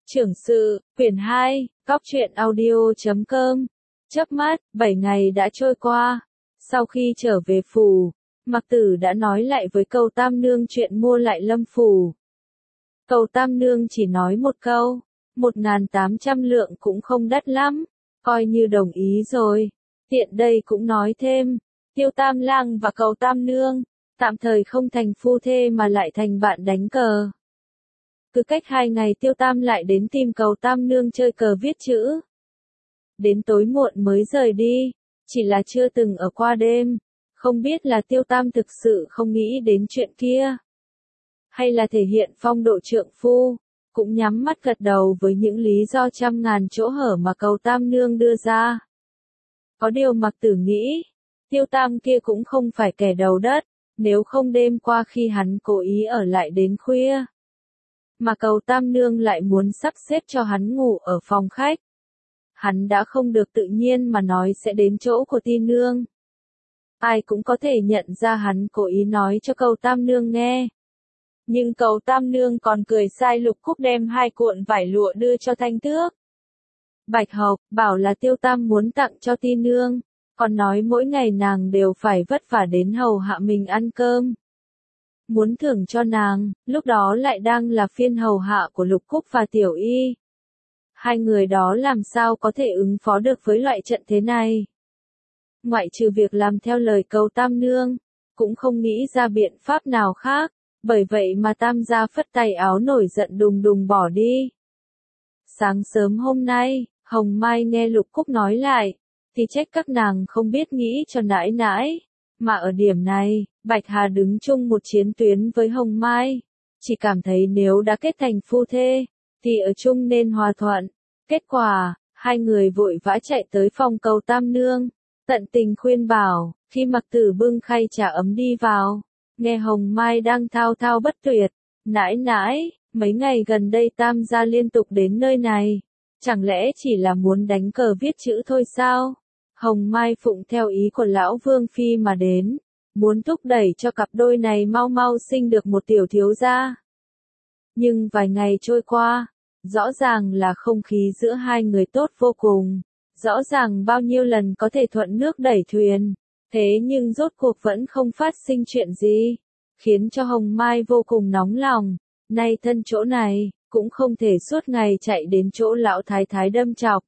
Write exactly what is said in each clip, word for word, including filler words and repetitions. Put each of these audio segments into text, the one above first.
Trưởng sự, quyển hai, góc truyện audio chấm com. Chớp mắt, bảy ngày đã trôi qua. Sau khi trở về phủ, Mặc Tử đã nói lại với Cầu Tam Nương chuyện mua lại Lâm phủ. Cầu Tam Nương chỉ nói một câu, một ngàn tám trăm lượng cũng không đắt lắm, coi như đồng ý rồi. Tiện đây cũng nói thêm, Tiêu Tam Lang và Cầu Tam Nương, tạm thời không thành phu thê mà lại thành bạn đánh cờ. Cứ cách hai ngày Tiêu Tam lại đến tìm Cầu Tam Nương chơi cờ viết chữ. Đến tối muộn mới rời đi, chỉ là chưa từng ở qua đêm, không biết là Tiêu Tam thực sự không nghĩ đến chuyện kia. Hay là thể hiện phong độ trượng phu, cũng nhắm mắt gật đầu với những lý do trăm ngàn chỗ hở mà Cầu Tam Nương đưa ra. Có điều Mặc Tử nghĩ, Tiêu Tam kia cũng không phải kẻ đầu đất, nếu không đêm qua khi hắn cố ý ở lại đến khuya, mà Cầu Tam Nương lại muốn sắp xếp cho hắn ngủ ở phòng khách. Hắn đã không được tự nhiên mà nói sẽ đến chỗ của Ti Nương. Ai cũng có thể nhận ra hắn cố ý nói cho Cầu Tam Nương nghe. Nhưng Cầu Tam Nương còn cười sai Lục Cúc đem hai cuộn vải lụa đưa cho Thanh Tước, Bạch Hộc, bảo là Tiêu Tam muốn tặng cho Ti Nương, còn nói mỗi ngày nàng đều phải vất vả đến hầu hạ mình ăn cơm. Muốn thưởng cho nàng, lúc đó lại đang là phiên hầu hạ của Lục Cúc và Tiểu Y. Hai người đó làm sao có thể ứng phó được với loại trận thế này? Ngoại trừ việc làm theo lời Cầu Tam Nương, cũng không nghĩ ra biện pháp nào khác, bởi vậy mà Tam gia phất tay áo nổi giận đùng đùng bỏ đi. Sáng sớm hôm nay, Hồng Mai nghe Lục Cúc nói lại, thì trách các nàng không biết nghĩ cho nãi nãi. Mà ở điểm này, Bạch Hà đứng chung một chiến tuyến với Hồng Mai, chỉ cảm thấy nếu đã kết thành phu thê, thì ở chung nên hòa thuận. Kết quả, hai người vội vã chạy tới phòng Cầu Tam Nương, tận tình khuyên bảo. Khi Mặc Tử bưng khay trà ấm đi vào, nghe Hồng Mai đang thao thao bất tuyệt, nãi nãi, mấy ngày gần đây Tam gia liên tục đến nơi này, chẳng lẽ chỉ là muốn đánh cờ viết chữ thôi sao? Hồng Mai phụng theo ý của lão Vương Phi mà đến, muốn thúc đẩy cho cặp đôi này mau mau sinh được một tiểu thiếu gia. Nhưng vài ngày trôi qua, rõ ràng là không khí giữa hai người tốt vô cùng, rõ ràng bao nhiêu lần có thể thuận nước đẩy thuyền, thế nhưng rốt cuộc vẫn không phát sinh chuyện gì, khiến cho Hồng Mai vô cùng nóng lòng, nay thân chỗ này, cũng không thể suốt ngày chạy đến chỗ lão thái thái đâm chọc.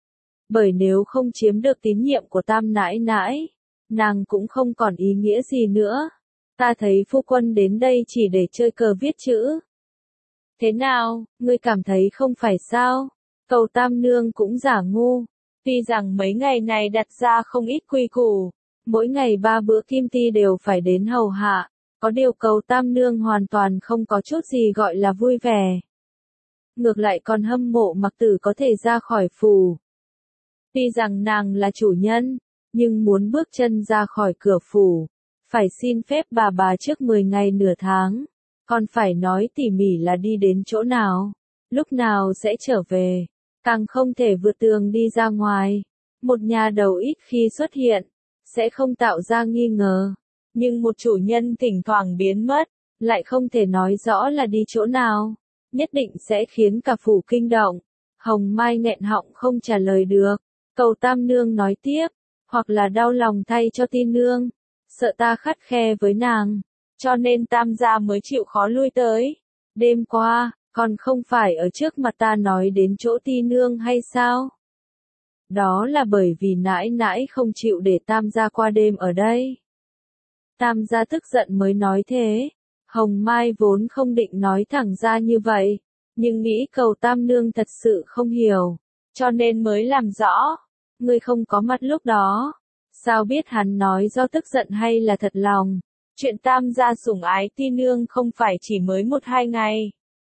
Bởi nếu không chiếm được tín nhiệm của Tam nãi nãi, nàng cũng không còn ý nghĩa gì nữa. Ta thấy phu quân đến đây chỉ để chơi cờ viết chữ. Thế nào, ngươi cảm thấy không phải sao? Cầu Tam Nương cũng giả ngu. Tuy rằng mấy ngày này đặt ra không ít quy củ, mỗi ngày ba bữa Kim Ti đều phải đến hầu hạ, có điều Cầu Tam Nương hoàn toàn không có chút gì gọi là vui vẻ. Ngược lại còn hâm mộ Mặc Tử có thể ra khỏi phủ. Tuy rằng nàng là chủ nhân, nhưng muốn bước chân ra khỏi cửa phủ, phải xin phép bà bà trước mười ngày nửa tháng, còn phải nói tỉ mỉ là đi đến chỗ nào, lúc nào sẽ trở về, càng không thể vượt tường đi ra ngoài. Một nhà đầu ít khi xuất hiện, sẽ không tạo ra nghi ngờ, nhưng một chủ nhân thỉnh thoảng biến mất, lại không thể nói rõ là đi chỗ nào, nhất định sẽ khiến cả phủ kinh động. Hồng Mai nghẹn họng không trả lời được. Cầu Tam Nương nói tiếp, hoặc là đau lòng thay cho Ti Nương, sợ ta khắt khe với nàng, cho nên Tam gia mới chịu khó lui tới. Đêm qua, còn không phải ở trước mặt ta nói đến chỗ Ti Nương hay sao? Đó là bởi vì nãi nãi không chịu để Tam gia qua đêm ở đây. Tam gia tức giận mới nói thế. Hồng Mai vốn không định nói thẳng ra như vậy, nhưng nghĩ Cầu Tam Nương thật sự không hiểu, cho nên mới làm rõ. Ngươi không có mặt lúc đó, sao biết hắn nói do tức giận hay là thật lòng? Chuyện Tam gia sủng ái Ti Nương không phải chỉ mới một hai ngày.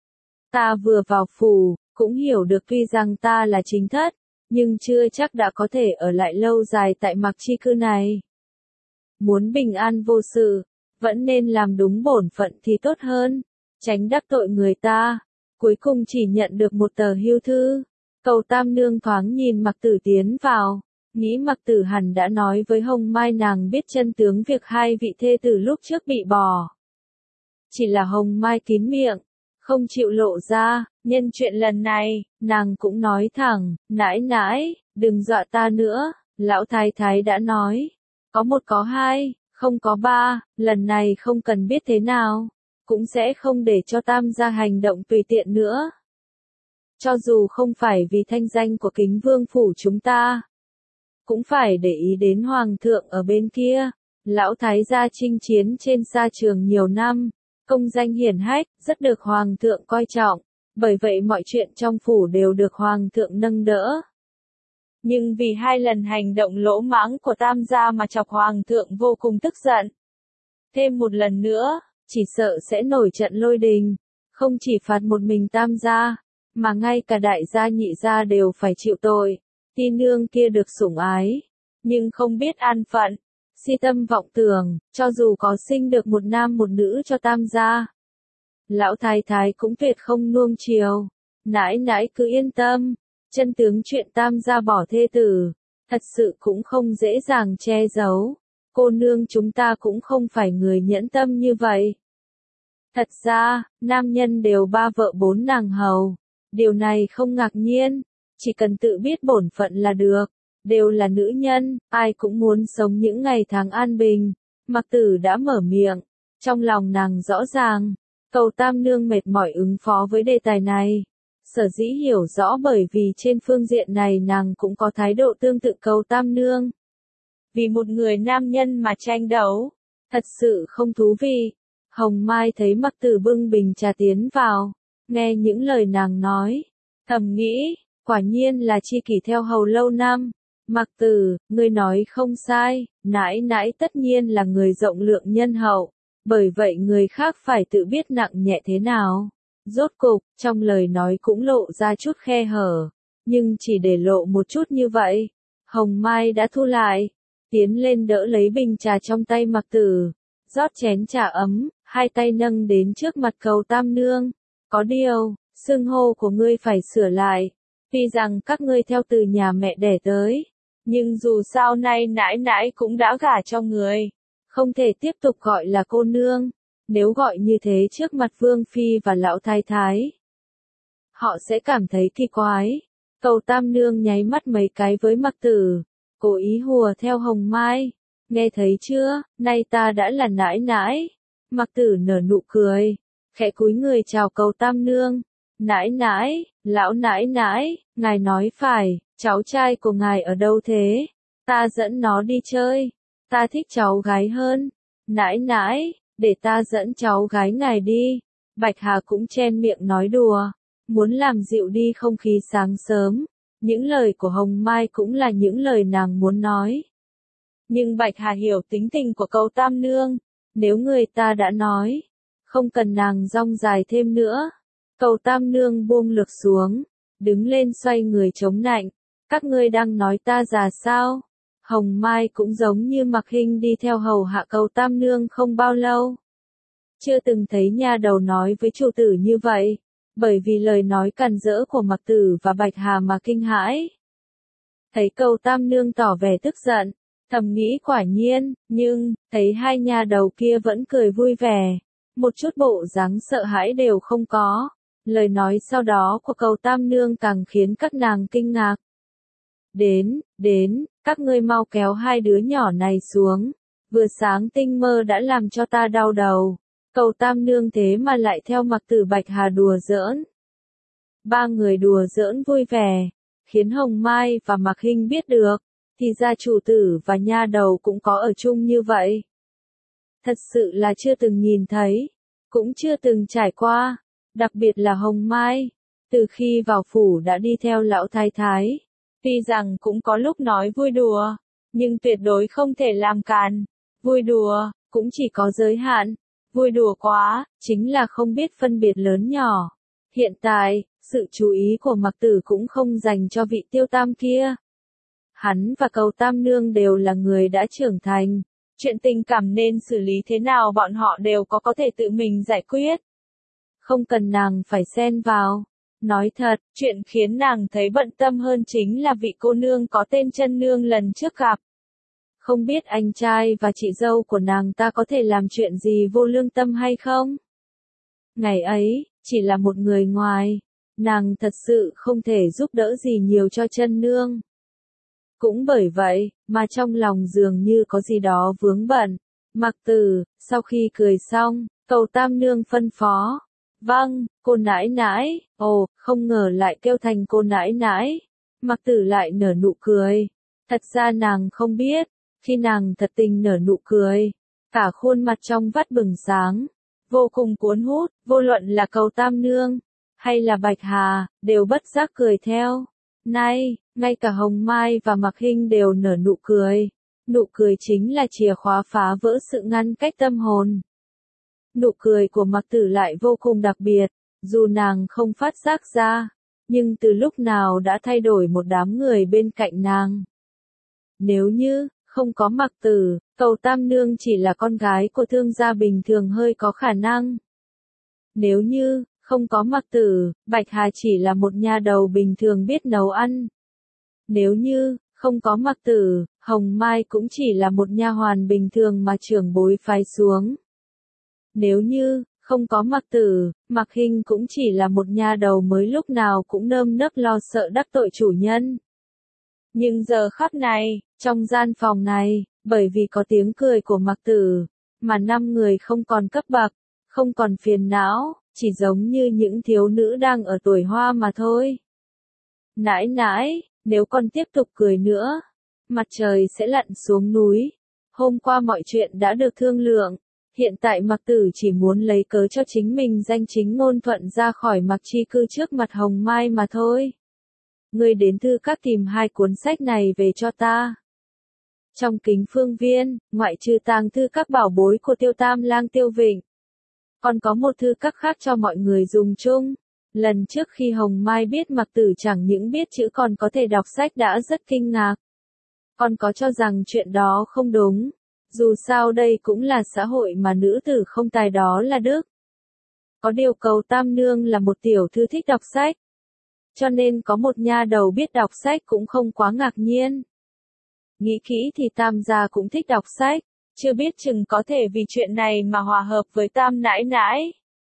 Ta vừa vào phủ, cũng hiểu được tuy rằng ta là chính thất, nhưng chưa chắc đã có thể ở lại lâu dài tại Mặc Chi cư này. Muốn bình an vô sự, vẫn nên làm đúng bổn phận thì tốt hơn, tránh đắc tội người ta. Cuối cùng chỉ nhận được một tờ hưu thư. Cầu Tam Nương thoáng nhìn Mặc Tử tiến vào, nghĩ Mặc Tử hẳn đã nói với Hồng Mai nàng biết chân tướng việc hai vị thê tử lúc trước bị bỏ. Chỉ là Hồng Mai kín miệng, không chịu lộ ra, nhân chuyện lần này, nàng cũng nói thẳng, nãi nãi, đừng dọa ta nữa, lão thái thái đã nói, có một có hai, không có ba, lần này không cần biết thế nào, cũng sẽ không để cho Tam gia hành động tùy tiện nữa. Cho dù không phải vì thanh danh của Kính Vương phủ chúng ta, cũng phải để ý đến Hoàng thượng ở bên kia. Lão thái gia chinh chiến trên sa trường nhiều năm, công danh hiển hách, rất được Hoàng thượng coi trọng, bởi vậy mọi chuyện trong phủ đều được Hoàng thượng nâng đỡ. Nhưng vì hai lần hành động lỗ mãng của Tam gia mà chọc Hoàng thượng vô cùng tức giận. Thêm một lần nữa, chỉ sợ sẽ nổi trận lôi đình, không chỉ phạt một mình Tam gia, mà ngay cả đại gia nhị gia đều phải chịu tội. Ti nương kia được sủng ái, nhưng không biết an phận, si tâm vọng tưởng, cho dù có sinh được một nam một nữ cho Tam gia, lão thái thái cũng tuyệt không nuông chiều. Nãi nãi cứ yên tâm, chân tướng chuyện Tam gia bỏ thê tử, thật sự cũng không dễ dàng che giấu. Cô nương chúng ta cũng không phải người nhẫn tâm như vậy. Thật ra, nam nhân đều ba vợ bốn nàng hầu, điều này không ngạc nhiên, chỉ cần tự biết bổn phận là được. Đều là nữ nhân, ai cũng muốn sống những ngày tháng an bình. Mặc Tử đã mở miệng, trong lòng nàng rõ ràng, Cầu Tam nương mệt mỏi ứng phó với đề tài này. Sở dĩ hiểu rõ bởi vì trên phương diện này nàng cũng có thái độ tương tự Cầu Tam nương. Vì một người nam nhân mà tranh đấu, thật sự không thú vị. Hồng Mai thấy Mặc Tử bưng bình trà tiến vào, nghe những lời nàng nói, thầm nghĩ, quả nhiên là tri kỷ theo hầu lâu năm. Mặc Tử, ngươi nói không sai, nãi nãi tất nhiên là người rộng lượng nhân hậu, bởi vậy người khác phải tự biết nặng nhẹ thế nào. Rốt cục, trong lời nói cũng lộ ra chút khe hở, nhưng chỉ để lộ một chút như vậy. Hồng Mai đã thu lại, tiến lên đỡ lấy bình trà trong tay Mặc Tử, rót chén trà ấm, hai tay nâng đến trước mặt Cầu Tam nương. Có điều, xưng hô của ngươi phải sửa lại, tuy rằng các ngươi theo từ nhà mẹ đẻ tới. Nhưng dù sao nay nãi nãi cũng đã gả cho người, không thể tiếp tục gọi là cô nương, nếu gọi như thế trước mặt Vương Phi và Lão Thái Thái. Họ sẽ cảm thấy kỳ quái. Cầu Tam nương nháy mắt mấy cái với Mặc Tử, cố ý hùa theo Hồng Mai, nghe thấy chưa, nay ta đã là nãi nãi. Mặc Tử nở nụ cười, khẽ cúi người chào Cầu Tam nương. Nãi nãi, lão nãi nãi, ngài nói phải. Cháu trai của ngài ở đâu thế? Ta dẫn nó đi chơi. Ta thích cháu gái hơn. Nãi nãi, để ta dẫn cháu gái ngài đi. Bạch Hà cũng chen miệng nói đùa, muốn làm dịu đi không khí sáng sớm. Những lời của Hồng Mai cũng là những lời nàng muốn nói. Nhưng Bạch Hà hiểu tính tình của Cầu Tam nương. Nếu người ta đã nói, không cần nàng rong dài thêm nữa. Cầu Tam nương buông lược xuống, đứng lên xoay người chống nạnh. Các ngươi đang nói ta già sao? Hồng Mai cũng giống như Mặc Hinh đi theo hầu hạ Cầu Tam nương không bao lâu. Chưa từng thấy nha đầu nói với chủ tử như vậy, bởi vì lời nói càn rỡ của Mặc Tử và Bạch Hà mà kinh hãi. Thấy Cầu Tam nương tỏ vẻ tức giận, thầm nghĩ quả nhiên, nhưng, thấy hai nha đầu kia vẫn cười vui vẻ, một chút bộ dáng sợ hãi đều không có. Lời nói sau đó của Cầu Tam nương càng khiến các nàng kinh ngạc. Đến, đến, các ngươi mau kéo hai đứa nhỏ này xuống. Vừa sáng tinh mơ đã làm cho ta đau đầu. Cầu Tam nương thế mà lại theo Mặc Tử Bạch Hà đùa giỡn. Ba người đùa giỡn vui vẻ, khiến Hồng Mai và Mặc Hinh biết được, thì ra chủ tử và nha đầu cũng có ở chung như vậy. Thật sự là chưa từng nhìn thấy, cũng chưa từng trải qua, đặc biệt là Hồng Mai, từ khi vào phủ đã đi theo lão thái thái. Tuy rằng cũng có lúc nói vui đùa, nhưng tuyệt đối không thể làm càn. Vui đùa, cũng chỉ có giới hạn. Vui đùa quá, chính là không biết phân biệt lớn nhỏ. Hiện tại, sự chú ý của Mặc Tử cũng không dành cho vị Tiêu Tam kia. Hắn và Cầu Tam nương đều là người đã trưởng thành. Chuyện tình cảm nên xử lý thế nào bọn họ đều có có thể tự mình giải quyết. Không cần nàng phải xen vào. Nói thật, chuyện khiến nàng thấy bận tâm hơn chính là vị cô nương có tên Chân nương lần trước gặp. Không biết anh trai và chị dâu của nàng ta có thể làm chuyện gì vô lương tâm hay không? Ngày ấy, chỉ là một người ngoài, nàng thật sự không thể giúp đỡ gì nhiều cho chân nương. Cũng bởi vậy, mà trong lòng dường như có gì đó vướng bận. Mặc Tử, sau khi cười xong, Cầu Tam Nương phân phó. Vâng, cô nãi nãi, ồ, không ngờ lại kêu thành cô nãi nãi. Mặc Tử lại nở nụ cười. Thật ra nàng không biết, khi nàng thật tình nở nụ cười, cả khuôn mặt trong vắt bừng sáng, vô cùng cuốn hút, vô luận là Cầu Tam Nương, hay là Bạch Hà, đều bất giác cười theo. Nay, ngay cả Hồng Mai và Mạc Hinh đều nở nụ cười. Nụ cười chính là chìa khóa phá vỡ sự ngăn cách tâm hồn. Nụ cười của Mặc Tử lại vô cùng đặc biệt, dù nàng không phát giác ra, nhưng từ lúc nào đã thay đổi một đám người bên cạnh nàng. Nếu như không có Mặc Tử, Cầu Tam Nương chỉ là con gái của thương gia bình thường hơi có khả năng. Nếu như không có Mặc Tử, Bạch Hà chỉ là một nha đầu bình thường biết nấu ăn. Nếu như không có Mặc Tử, Hồng Mai cũng chỉ là một nha hoàn bình thường mà trưởng bối phái xuống. Nếu như không có Mặc Tử, Mạc Hinh cũng chỉ là một nha đầu mới lúc nào cũng nơm nớp lo sợ đắc tội chủ nhân. Nhưng giờ khắc này, trong gian phòng này, bởi vì có tiếng cười của Mặc Tử, mà năm người không còn cấp bậc, không còn phiền não, chỉ giống như những thiếu nữ đang ở tuổi hoa mà thôi. Nãi nãi, nếu con tiếp tục cười nữa, mặt trời sẽ lặn xuống núi. Hôm qua mọi chuyện đã được thương lượng, hiện tại Mặc Tử chỉ muốn lấy cớ cho chính mình danh chính ngôn thuận ra khỏi Mặc Chi cư trước mặt Hồng Mai mà thôi. Ngươi đến thư các tìm hai cuốn sách này về cho ta. Trong kính phương viên, ngoại trừ tàng thư các bảo bối của Tiêu Tam Lang Tiêu Vịnh, còn có một thư các khác cho mọi người dùng chung. Lần trước khi Hồng Mai biết Mặc Tử chẳng những biết chữ còn có thể đọc sách đã rất kinh ngạc. Còn có cho rằng chuyện đó không đúng. Dù sao đây cũng là xã hội mà nữ tử không tài đó là đức. Có điều Cầu Tam Nương là một tiểu thư thích đọc sách. Cho nên có một nha đầu biết đọc sách cũng không quá ngạc nhiên. Nghĩ kỹ thì Tam gia cũng thích đọc sách. Chưa biết chừng có thể vì chuyện này mà hòa hợp với Tam nãi nãi.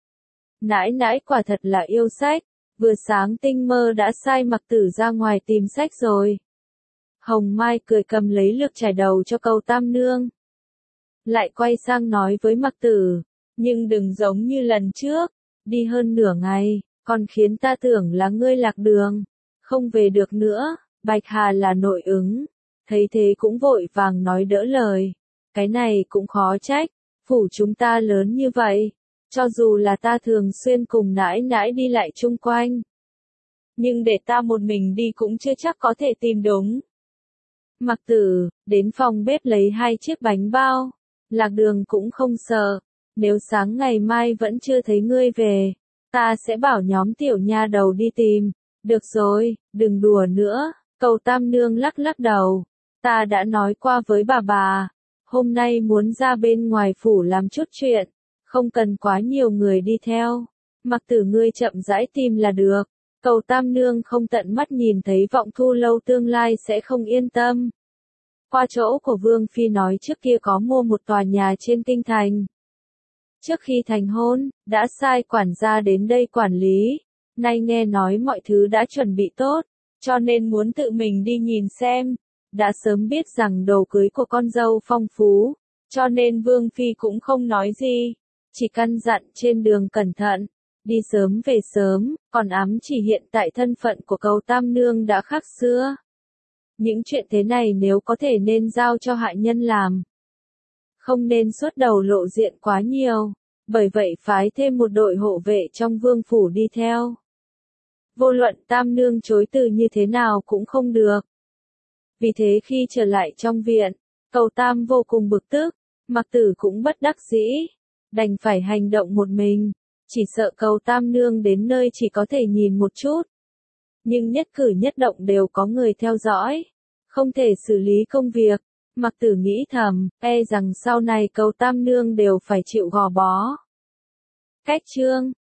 Nãi nãi quả thật là yêu sách, vừa sáng tinh mơ đã sai Mặc Tử ra ngoài tìm sách rồi. Hồng Mai cười cầm lấy lược chải đầu cho Cầu Tam Nương. Lại quay sang nói với Mặc Tử, nhưng đừng giống như lần trước, đi hơn nửa ngày, còn khiến ta tưởng là ngươi lạc đường, không về được nữa. Bạch Hà là nội ứng, thấy thế cũng vội vàng nói đỡ lời, cái này cũng khó trách, phủ chúng ta lớn như vậy. Cho dù là ta thường xuyên cùng nãi nãi đi lại chung quanh, nhưng để ta một mình đi cũng chưa chắc có thể tìm đúng. Mặc Tử, đến phòng bếp lấy hai chiếc bánh bao, lạc đường cũng không sợ, nếu sáng ngày mai vẫn chưa thấy ngươi về, ta sẽ bảo nhóm tiểu nha đầu đi tìm. Được rồi, đừng đùa nữa, Cầu Tam Nương lắc lắc đầu, ta đã nói qua với bà bà, hôm nay muốn ra bên ngoài phủ làm chút chuyện. Không cần quá nhiều người đi theo. Mặc Tử ngươi chậm rãi tìm là được. Cầu Tam Nương không tận mắt nhìn thấy Vọng Thu lâu tương lai sẽ không yên tâm. Qua chỗ của Vương Phi nói trước kia có mua một tòa nhà trên kinh thành. Trước khi thành hôn, đã sai quản gia đến đây quản lý. Nay nghe nói mọi thứ đã chuẩn bị tốt, cho nên muốn tự mình đi nhìn xem. Đã sớm biết rằng đồ cưới của con dâu phong phú, cho nên Vương Phi cũng không nói gì. Chỉ căn dặn trên đường cẩn thận, đi sớm về sớm, còn ám chỉ hiện tại thân phận của Cầu Tam Nương đã khác xưa. Những chuyện thế này nếu có thể nên giao cho hạ nhân làm. Không nên xuất đầu lộ diện quá nhiều, bởi vậy phái thêm một đội hộ vệ trong vương phủ đi theo. Vô luận Tam Nương chối từ như thế nào cũng không được. Vì thế khi trở lại trong viện, Cầu Tam vô cùng bực tức, Mặc Tử cũng bất đắc dĩ. Đành phải hành động một mình, chỉ sợ Cầu Tam Nương đến nơi chỉ có thể nhìn một chút. Nhưng nhất cử nhất động đều có người theo dõi, không thể xử lý công việc. Mặc Tử nghĩ thầm, e rằng sau này Cầu Tam Nương đều phải chịu gò bó. Cách chương